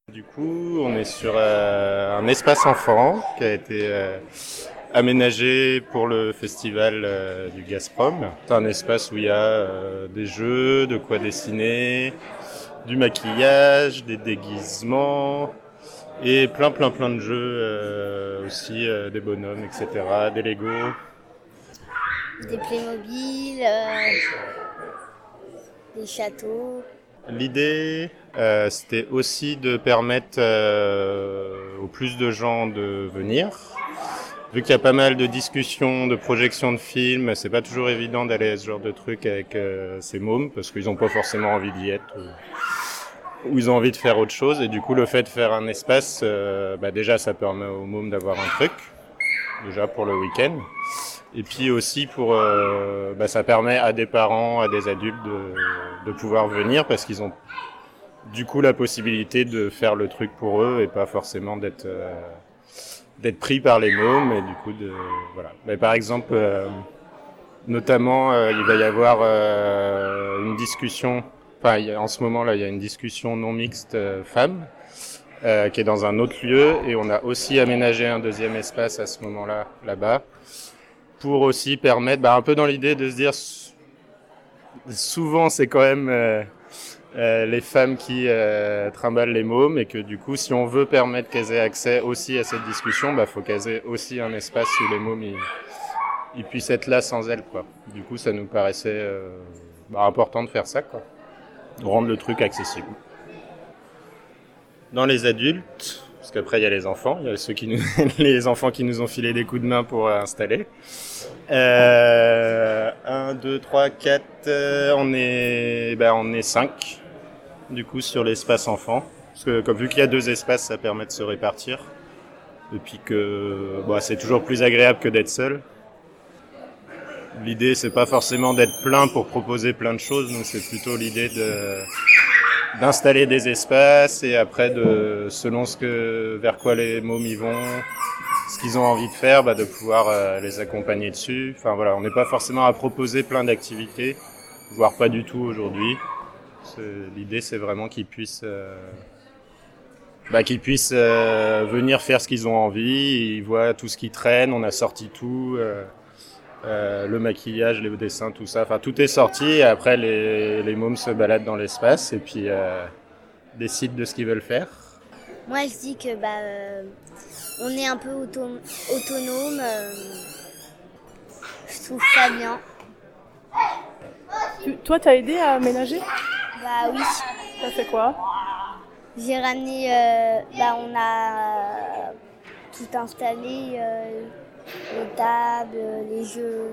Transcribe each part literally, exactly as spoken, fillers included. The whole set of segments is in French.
Du coup, on est sur euh, un espace enfant qui a été euh, aménagé pour le festival euh, du Gazprom. C'est un espace où il y a euh, des jeux, de quoi dessiner, du maquillage, des déguisements et plein plein plein de jeux euh, aussi, euh, des bonhommes, et cetera, des Lego. Des Playmobil, euh, des châteaux. L'idée, euh, c'était aussi de permettre euh, au plus de gens de venir. Vu qu'il y a pas mal de discussions, de projections de films, c'est pas toujours évident d'aller à ce genre de truc avec euh, ces mômes, parce qu'ils ont pas forcément envie d'y être, ou, ou ils ont envie de faire autre chose. Et du coup, le fait de faire un espace, euh, bah déjà, ça permet aux mômes d'avoir un truc, déjà pour le week-end. Et puis aussi pour, euh, bah, ça permet à des parents, à des adultes de, de pouvoir venir parce qu'ils ont du coup la possibilité de faire le truc pour eux et pas forcément d'être euh, d'être pris par les mômes et du coup de voilà. Mais par exemple, euh, notamment, euh, il va y avoir euh, une discussion. Enfin, il y a, en ce moment là, il y a une discussion non mixte euh, femmes euh, qui est dans un autre lieu et on a aussi aménagé un deuxième espace à ce moment-là là-bas. Pour aussi permettre, bah, un peu dans l'idée de se dire, souvent c'est quand même euh, euh, les femmes qui euh, trimballent les mômes et que du coup, si on veut permettre qu'elles aient accès aussi à cette discussion, bah faut qu'elles aient aussi un espace où les mômes ils, ils puissent être là sans elles, quoi. Du coup, ça nous paraissait euh, bah, important de faire ça, quoi, de rendre le truc accessible. Dans les adultes, parce qu'après il y a les enfants, il y a ceux qui nous, les enfants qui nous ont filé des coups de main pour euh, installer. Euh, un, deux, trois, quatre, euh, on est, ben on est cinq, du coup, sur l'espace enfant. Parce que, comme vu qu'il y a deux espaces, ça permet de se répartir. Et puis que, bon, c'est toujours plus agréable que d'être seul. L'idée, c'est pas forcément d'être plein pour proposer plein de choses. Nous, c'est plutôt l'idée de, d'installer des espaces et après, de, selon ce que, vers quoi les mômes y vont, ce qu'ils ont envie de faire, bah, de pouvoir euh, les accompagner dessus. Enfin voilà, on n'est pas forcément à proposer plein d'activités, voire pas du tout aujourd'hui. C'est, l'idée, c'est vraiment qu'ils puissent, euh, bah, qu'ils puissent euh, venir faire ce qu'ils ont envie. Ils voient tout ce qui traîne, on a sorti tout, euh, euh, le maquillage, les dessins, tout ça. Enfin, tout est sorti et après, les, les mômes se baladent dans l'espace et puis euh, décident de ce qu'ils veulent faire. Moi, je dis que bah, euh, on est un peu auto- autonome. Euh, je trouve ça bien. Tu, toi, t'as aidé à aménager ? Bah oui. T'as fait quoi ? J'ai ramené, euh, bah on a tout installé, euh, les tables, les jeux.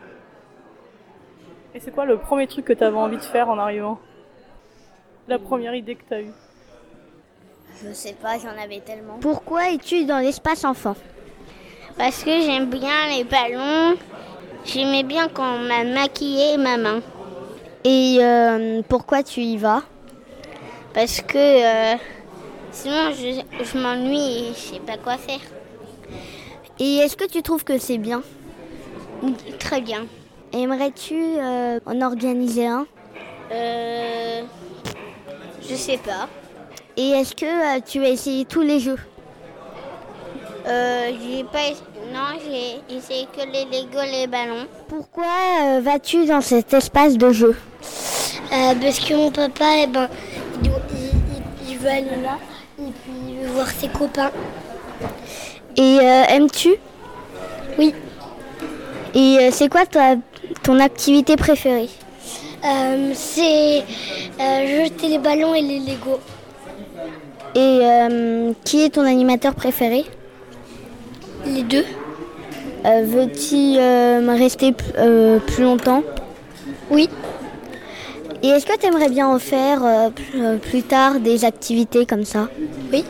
Et c'est quoi le premier truc que t'avais envie de faire en arrivant ? La première idée que t'as eue ? Je sais pas, j'en avais tellement. Pourquoi es-tu dans l'espace enfant ? Parce que j'aime bien les ballons. J'aimais bien quand on m'a maquillé ma main. Et euh, pourquoi tu y vas ? Parce que euh, sinon je, je m'ennuie et je sais pas quoi faire. Et est-ce que tu trouves que c'est bien ? Très bien. Aimerais-tu euh, en organiser un ? Euh, je sais pas. Et est-ce que euh, tu as essayé tous les jeux ? Euh, j'ai pas... Non, j'ai essayé que les Lego, les ballons. Pourquoi euh, vas-tu dans cet espace de jeu ? euh, Parce que mon papa, eh ben, il, il, il veut aller là et puis il veut voir ses copains. Et euh, aimes-tu ? Oui. Et euh, c'est quoi ta, ton activité préférée ? euh, C'est euh, jeter les ballons et les Lego. Et euh, qui est ton animateur préféré ? Les deux. Euh, veux-tu euh, rester p- euh, plus longtemps ? Oui. Et est-ce que tu aimerais bien en faire euh, p- euh, plus tard des activités comme ça ? Oui.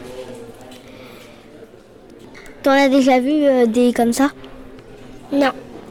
T'en as déjà vu euh, des comme ça ? Non.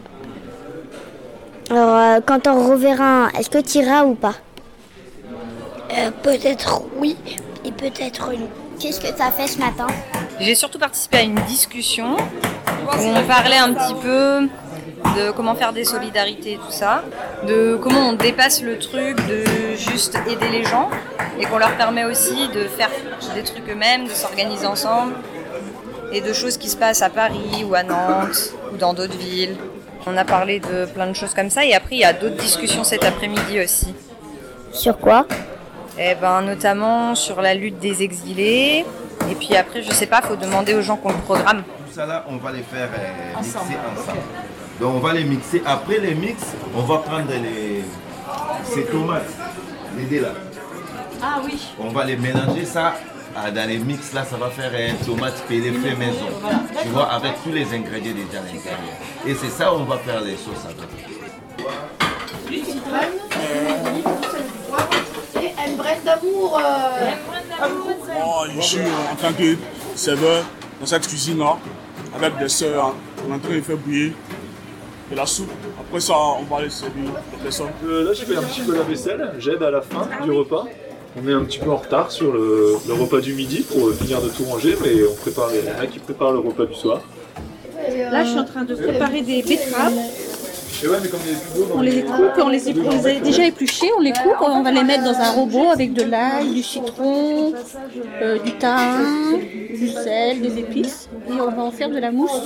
Alors, euh, quand t'en reverras un, est-ce que tu iras ou pas ? Euh, peut-être oui et peut-être non. Qu'est-ce que t'as fait ce matin ? J'ai surtout participé à une discussion où on parlait un petit peu de comment faire des solidarités et tout ça, de comment on dépasse le truc de juste aider les gens et qu'on leur permet aussi de faire des trucs eux-mêmes, de s'organiser ensemble et de choses qui se passent à Paris ou à Nantes ou dans d'autres villes. On a parlé de plein de choses comme ça et après il y a d'autres discussions cet après-midi aussi. Sur quoi? Eh ben, notamment sur la lutte des exilés. Et puis après, je sais pas, il faut demander aux gens qu'on le programme. Tout ça là, on va les faire euh, mixer ensemble. ensemble. Donc on va les mixer. Après les mix, on va prendre les ces tomates, les dés là. Ah oui. On va les mélanger ça. Dans les mix là, ça va faire un tomate pelée fait maison. Tu vois, avec tous les ingrédients déjà à l'intérieur. Et c'est ça, on va faire les sauces avec. Et un brin d'amour. Oh, je suis en tant que serveur dans cette cuisine là, avec des sœurs. On est en train de faire bouillir de la soupe. Après ça, on va aller servir les personnes. Euh, là, je fais un petit peu la vaisselle. J'aide à la fin du repas. On est un petit peu en retard sur le, le repas du midi pour finir de tout ranger, mais on prépare, il y en a qui préparent le repas du soir. Là, je suis en train de préparer des betteraves. Et ouais, mais comme il y a du On les coupe et on les, on les a déjà épluchés, on les coupe, on va les mettre dans un robot avec de l'ail, du citron, euh, du thym, du sel, des épices. Et on va en faire de la mousse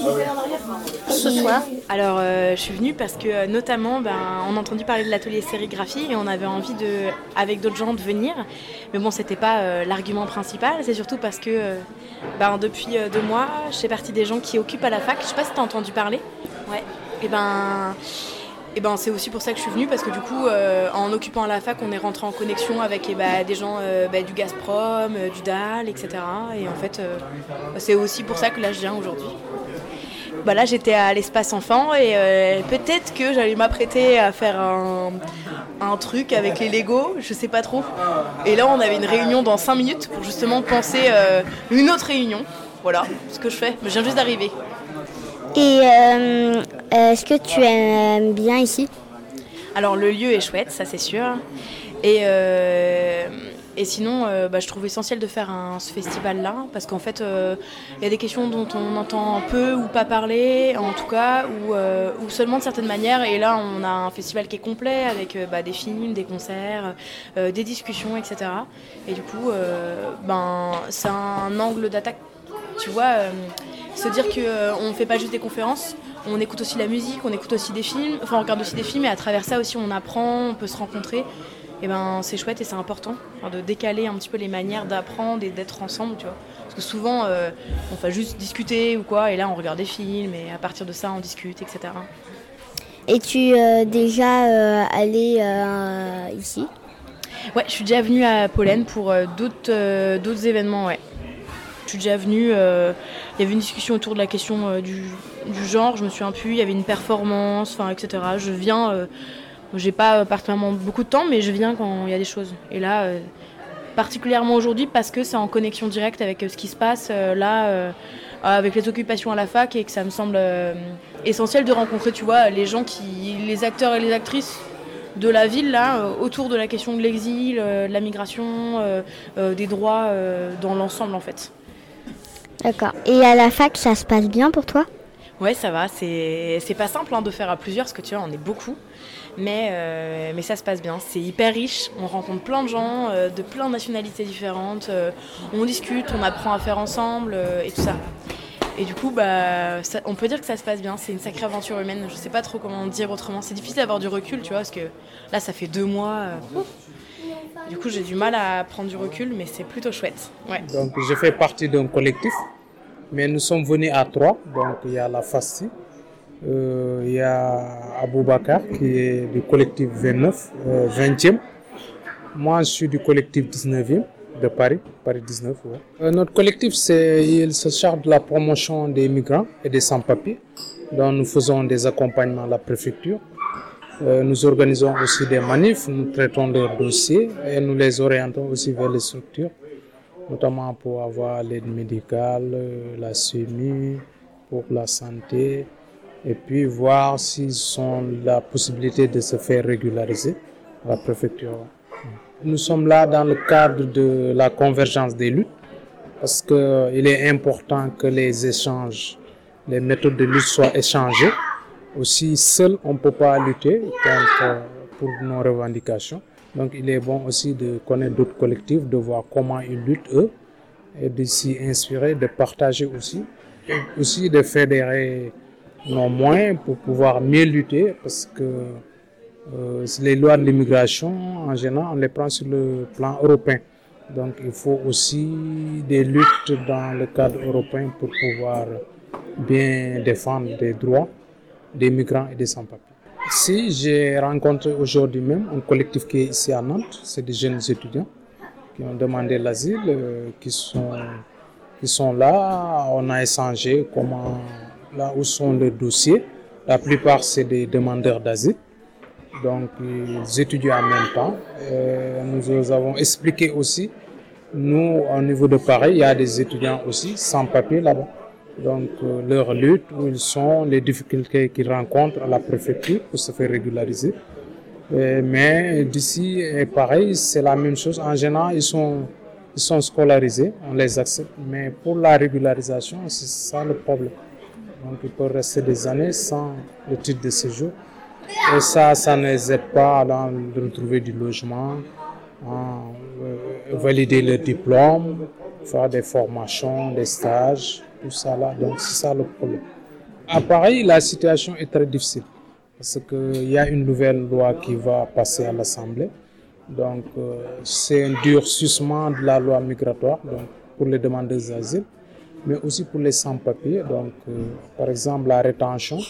ce soir. Alors euh, je suis venue parce que euh, notamment ben, on a entendu parler de l'atelier sérigraphie et on avait envie de, avec d'autres gens de venir. Mais bon, c'était pas euh, l'argument principal, c'est surtout parce que euh, ben, depuis euh, deux mois, je fais partie des gens qui occupent à la fac. Je sais pas si tu as entendu parler. Ouais. Et ben, et ben c'est aussi pour ça que je suis venue parce que du coup euh, en occupant à la fac on est rentré en connexion avec eh ben, des gens euh, ben, du Gazprom, euh, du D A L, et cetera. Et en fait euh, c'est aussi pour ça que là je viens aujourd'hui. Bah là j'étais à l'espace enfant et euh, peut-être que j'allais m'apprêter à faire un, un truc avec les Lego, je sais pas trop. Et là on avait une réunion dans cinq minutes pour justement penser euh, une autre réunion. Voilà ce que je fais, je viens juste d'arriver. Et euh, est-ce que tu aimes bien ici? Alors le lieu est chouette, ça c'est sûr. Et, euh, et sinon, euh, bah, je trouve essentiel de faire un, ce festival-là, parce qu'en fait, il euh, y a des questions dont on entend peu ou pas parler, en tout cas, ou, euh, ou seulement de certaines manières. Et là, on a un festival qui est complet, avec euh, bah, des films, des concerts, euh, des discussions, et cetera. Et du coup, euh, ben, c'est un angle d'attaque, tu vois. Euh, Se dire qu'on ne fait pas juste des conférences, on écoute aussi la musique, on écoute aussi des films, enfin on regarde aussi des films et à travers ça aussi on apprend, on peut se rencontrer. Et ben c'est chouette et c'est important enfin, de décaler un petit peu les manières d'apprendre et d'être ensemble, tu vois. Parce que souvent euh, on fait juste discuter ou quoi et là on regarde des films et à partir de ça on discute, et cetera. Et tu es euh, déjà euh, allé euh, ici? Ouais, je suis déjà venue à Pollen pour euh, d'autres, euh, d'autres événements, ouais. Je suis déjà venue, euh, il y avait une discussion autour de la question euh, du, du genre, je me souviens plus, il y avait une performance, enfin, et cetera. Je viens, euh, j'ai pas particulièrement beaucoup de temps, mais je viens quand il y a des choses. Et là, euh, particulièrement aujourd'hui, parce que c'est en connexion directe avec euh, ce qui se passe euh, là, euh, avec les occupations à la fac, et que ça me semble euh, essentiel de rencontrer, tu vois, les gens qui, les acteurs et les actrices de la ville, là, euh, autour de la question de l'exil, euh, de la migration, euh, euh, des droits euh, dans l'ensemble, en fait. D'accord. Et à la fac, ça se passe bien pour toi? Ouais, ça va. C'est, c'est pas simple hein, de faire à plusieurs, parce que tu vois, on est beaucoup. Mais, euh, mais ça se passe bien. C'est hyper riche. On rencontre plein de gens, euh, de plein de nationalités différentes. Euh, on discute, on apprend à faire ensemble euh, et tout ça. Et du coup, bah, ça, on peut dire que ça se passe bien. C'est une sacrée aventure humaine. Je sais pas trop comment dire autrement. C'est difficile d'avoir du recul, tu vois, parce que là, ça fait deux mois. Euh, Du coup, j'ai du mal à prendre du recul, mais c'est plutôt chouette. Ouais. Donc, je fais partie d'un collectif, mais nous sommes venus à trois. Donc, il y a la Fassi, euh, il y a Aboubakar qui est du collectif vingt-neuf, euh, vingtième. Moi, je suis du collectif dix-neuvième de Paris, Paris dix-neuf. Ouais. Euh, notre collectif, c'est, il se charge de la promotion des migrants et des sans-papiers. Donc, nous faisons des accompagnements à la préfecture. Euh, nous organisons aussi des manifs, nous traitons leurs dossiers et nous les orientons aussi vers les structures, notamment pour avoir l'aide médicale, la S E M I, pour la santé, et puis voir s'ils ont la possibilité de se faire régulariser à la préfecture. Nous sommes là dans le cadre de la convergence des luttes, parce qu'il est important que les échanges, les méthodes de lutte soient échangées aussi seul on ne peut pas lutter contre, pour nos revendications. Donc il est bon aussi de connaître d'autres collectifs, de voir comment ils luttent eux, et de s'y inspirer, de partager aussi, et aussi de fédérer nos moyens pour pouvoir mieux lutter, parce que euh, les lois de l'immigration, en général, on les prend sur le plan européen. Donc il faut aussi des luttes dans le cadre européen pour pouvoir bien défendre les droits des migrants et des sans-papiers. Si j'ai rencontré aujourd'hui même un collectif qui est ici à Nantes, c'est des jeunes étudiants qui ont demandé l'asile, euh, qui sont, qui sont là, on a échangé comment, là où sont leurs dossiers. La plupart c'est des demandeurs d'asile, donc ils étudient en même temps. Euh, nous avons expliqué aussi, nous au niveau de Paris, il y a des étudiants aussi sans papier là-bas. Donc euh, leur lutte, où ils sont, les difficultés qu'ils rencontrent à la préfecture pour se faire régulariser. Euh, mais d'ici, pareil, c'est la même chose. En général, ils sont, ils sont scolarisés, on les accepte. Mais pour la régularisation, c'est ça le problème. Donc ils peuvent rester des années sans le titre de séjour. Et ça, ça ne les aide pas à retrouver du logement, à euh, valider leur diplôme, faire des formations, des stages. Tout ça là, donc c'est ça le problème. À Paris, la situation est très difficile parce qu'il y a une nouvelle loi qui va passer à l'Assemblée. Donc euh, c'est un durcissement de la loi migratoire donc, pour les demandeurs d'asile, mais aussi pour les sans-papiers. Donc euh, par exemple, la rétention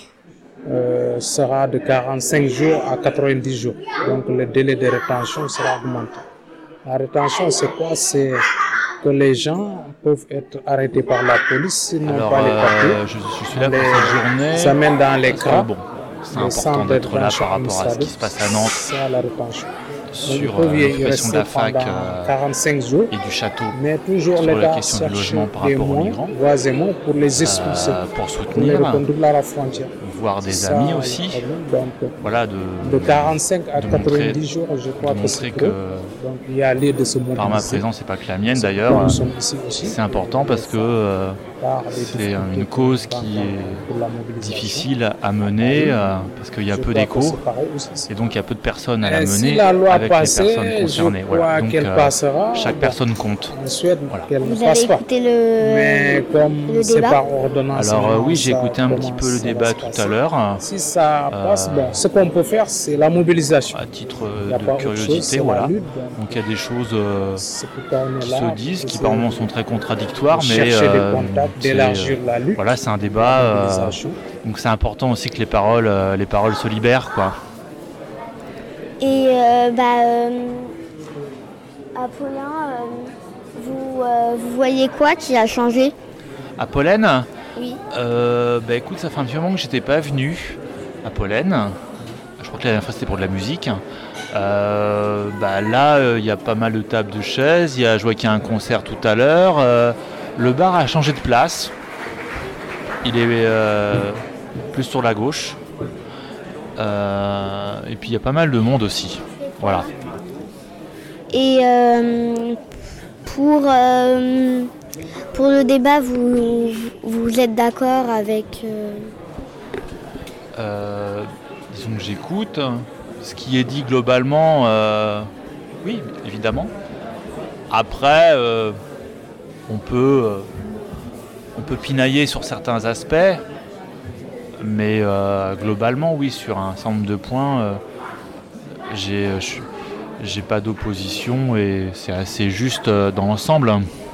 euh, sera de quarante-cinq jours à quatre-vingt-dix jours. Donc le délai de rétention sera augmenté. La rétention, c'est quoi? C'est que les gens peuvent être arrêtés par la police s'ils n'ont pas les papiers. Euh, je, je suis là pour cette journée. Ça mène dans les cas. Bon, c'est important d'être là par rapport à ce qui se passe à Nantes. C'est à la rétention. Sur euh, l'occupation de la fac euh, quarante-cinq jours, et du château, mais toujours sur la question du logement par rapport aux migrants, pour les expulser, euh, pour soutenir, pour les à la frontière. Voir des ça, amis aussi, donc, voilà, de, de quarante-cinq à quatre-vingt-dix montrer, jours, je crois de que c'est que, donc il y a lieu de se mobiliser. Par ma présence, et pas que la mienne d'ailleurs, c'est important parce que euh, c'est une cause qui est difficile à mener euh, parce qu'il y a peu d'écho et donc il y a peu de personnes à la mener si la loi avec passait, les personnes concernées. Voilà. Donc euh, passera, chaque bon, personne compte. Voilà. Vous avez écouté le, Mais comme le débat par ordonnance. Alors euh, oui, j'ai écouté un petit peu le débat tout à l'heure. Si ça passe, euh, bon, ce qu'on peut faire, c'est la mobilisation. À titre de curiosité, chose, voilà. Lutte, donc, donc il y a des choses euh, qui se disent, qui par moments sont très contradictoires, mais euh, d'élargir la lutte. Voilà, c'est un débat. Euh, donc c'est important aussi que les paroles, euh, les paroles se libèrent, quoi. Et euh, bah, euh, Apollin, euh, vous, euh, vous voyez quoi qui a changé? À Pollen? Oui. Euh, bah écoute, ça fait un petit moment que j'étais pas venu à Pollen. Je crois que la dernière fois c'était pour de la musique. Euh, bah là, il euh, y a pas mal de tables de chaises. Il y a, je vois qu'il y a un concert tout à l'heure. Euh, le bar a changé de place. Il est euh, plus sur la gauche. Euh, et puis il y a pas mal de monde aussi. Voilà. Et euh, pour, euh, pour le débat, vous, vous êtes d'accord avec... Euh... Euh, disons que j'écoute. Ce qui est dit globalement, euh, oui, évidemment. Après, euh, on peut, euh, on peut pinailler sur certains aspects. Mais euh, globalement, oui, sur un certain nombre de points, euh, j'ai, j'ai pas d'opposition et c'est assez juste euh, dans l'ensemble.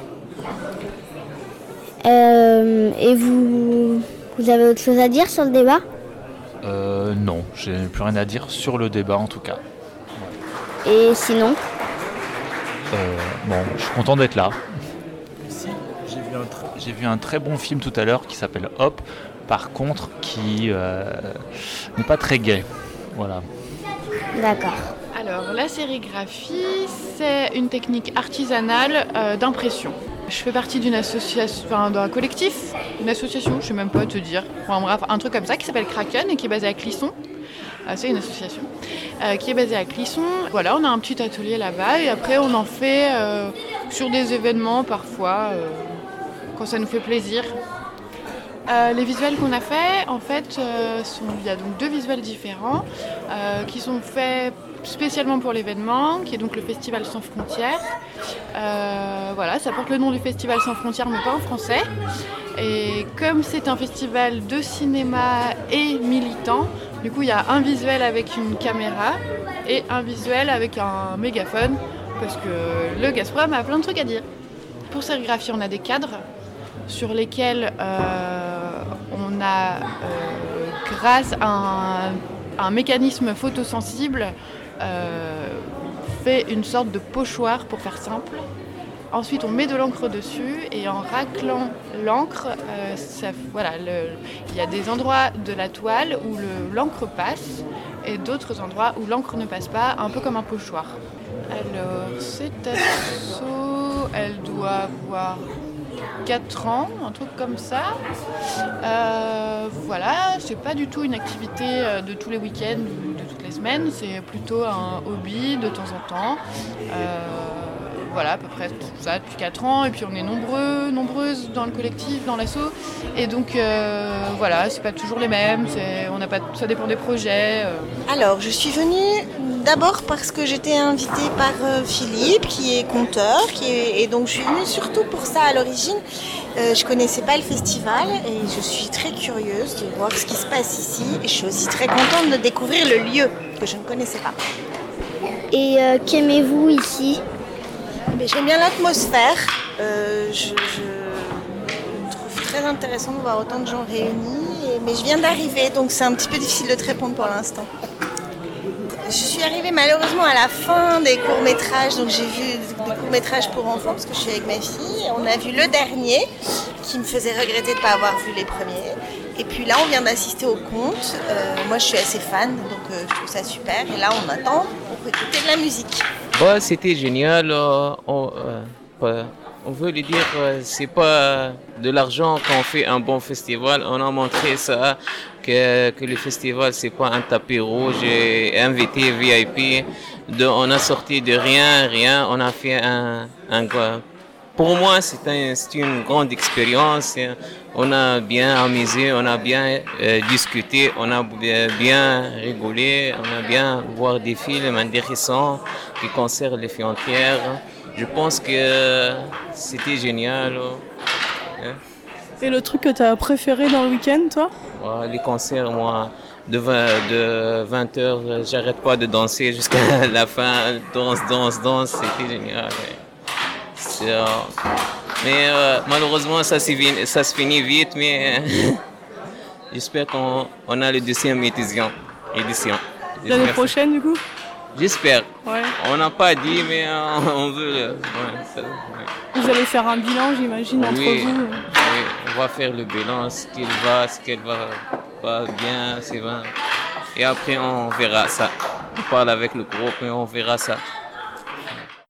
Euh, et vous, vous avez autre chose à dire sur le débat ? euh, Non, j'ai plus rien à dire sur le débat en tout cas. Et sinon ? euh, Bon, je suis content d'être là. Si, j'ai vu un, tr- j'ai vu un très bon film tout à l'heure qui s'appelle Hop. Par contre, qui euh, n'est pas très gai. Voilà. D'accord. Alors, la sérigraphie, c'est une technique artisanale euh, d'impression. Je fais partie d'une association, enfin d'un collectif, une association, je ne sais même pas te dire. Enfin bref, un truc comme ça qui s'appelle Kraken et qui est basé à Clisson. Euh, c'est une association euh, qui est basée à Clisson. Voilà, on a un petit atelier là-bas et après on en fait euh, sur des événements parfois, euh, quand ça nous fait plaisir. Euh, les visuels qu'on a faits, en fait, euh, sont, il y a donc deux visuels différents euh, qui sont faits spécialement pour l'événement, qui est donc le Festival Sans Frontières. Euh, voilà, ça porte le nom du Festival Sans Frontières, mais pas en français. Et comme c'est un festival de cinéma et militant, du coup, il y a un visuel avec une caméra et un visuel avec un mégaphone, parce que le Gazprom a plein de trucs à dire. Pour sérigraphie, on a des cadres sur lesquels euh, on a, euh, grâce à un, un mécanisme photosensible, euh, fait une sorte de pochoir, pour faire simple. Ensuite, on met de l'encre dessus et en raclant l'encre, euh, ça, voilà, le, il y a des endroits de la toile où le, l'encre passe et d'autres endroits où l'encre ne passe pas, un peu comme un pochoir. Alors, cette asso, elle doit avoir quatre ans, un truc comme ça. Euh, voilà, c'est pas du tout une activité de tous les week-ends ou de toutes les semaines, c'est plutôt un hobby de temps en temps. Euh, voilà, à peu près tout ça depuis quatre ans, et puis on est nombreux, nombreuses dans le collectif, dans l'asso, et donc euh, voilà, c'est pas toujours les mêmes, c'est, on n'a pas, ça dépend des projets. Euh. Alors, je suis venue d'abord parce que j'étais invitée par euh, Philippe, qui est conteur, qui est, et donc je suis venue surtout pour ça à l'origine. Euh, je connaissais pas le festival et je suis très curieuse de voir ce qui se passe ici, et je suis aussi très contente de découvrir le lieu que je ne connaissais pas. Et euh, qu'aimez-vous ici ? Mais j'aime bien l'atmosphère, euh, je, je trouve très intéressant de voir autant de gens réunis, et, mais je viens d'arriver, donc c'est un petit peu difficile de te répondre pour l'instant. Je suis arrivée malheureusement à la fin des courts-métrages, donc j'ai vu des courts-métrages pour enfants parce que je suis avec ma fille. On a vu le dernier qui me faisait regretter de ne pas avoir vu les premiers. Et puis là, on vient d'assister au conte. Euh, moi, je suis assez fan, donc euh, je trouve ça super. Et là, on attend pour écouter de la musique. Bah, c'était génial. Euh, on, euh, on veut lui dire, euh, c'est pas de l'argent qu'on fait un bon festival. On a montré ça, que, que le festival, c'est pas un tapis rouge et invité V I P. De, on a sorti de rien, rien. On a fait un... un pour moi, c'est, un, c'est une grande expérience. On a bien amusé, on a bien euh, discuté, on a bien rigolé, on a bien vu des films intéressants qui concernent les frontières. Je pense que c'était génial. Hein? Et le truc que tu as préféré dans le week-end, toi ? Ouais, les concerts, moi, de vingt, de vingt heures, j'arrête pas de danser jusqu'à la fin. Danse, danse, danse, c'était génial. Ouais. C'est, euh, mais euh, malheureusement, ça, ça se finit vite, mais j'espère qu'on on a le deuxième édition. édition. L'année prochaine, du coup ? J'espère. Ouais. On n'a pas dit, mais euh, on veut. Ouais, ça, ouais. Vous allez faire un bilan, j'imagine, oui, entre vous. Oui, on va faire le bilan, ce qu'il va, ce qu'elle va pas bien, c'est vrai. Et après, on verra ça. On parle avec le groupe et on verra ça.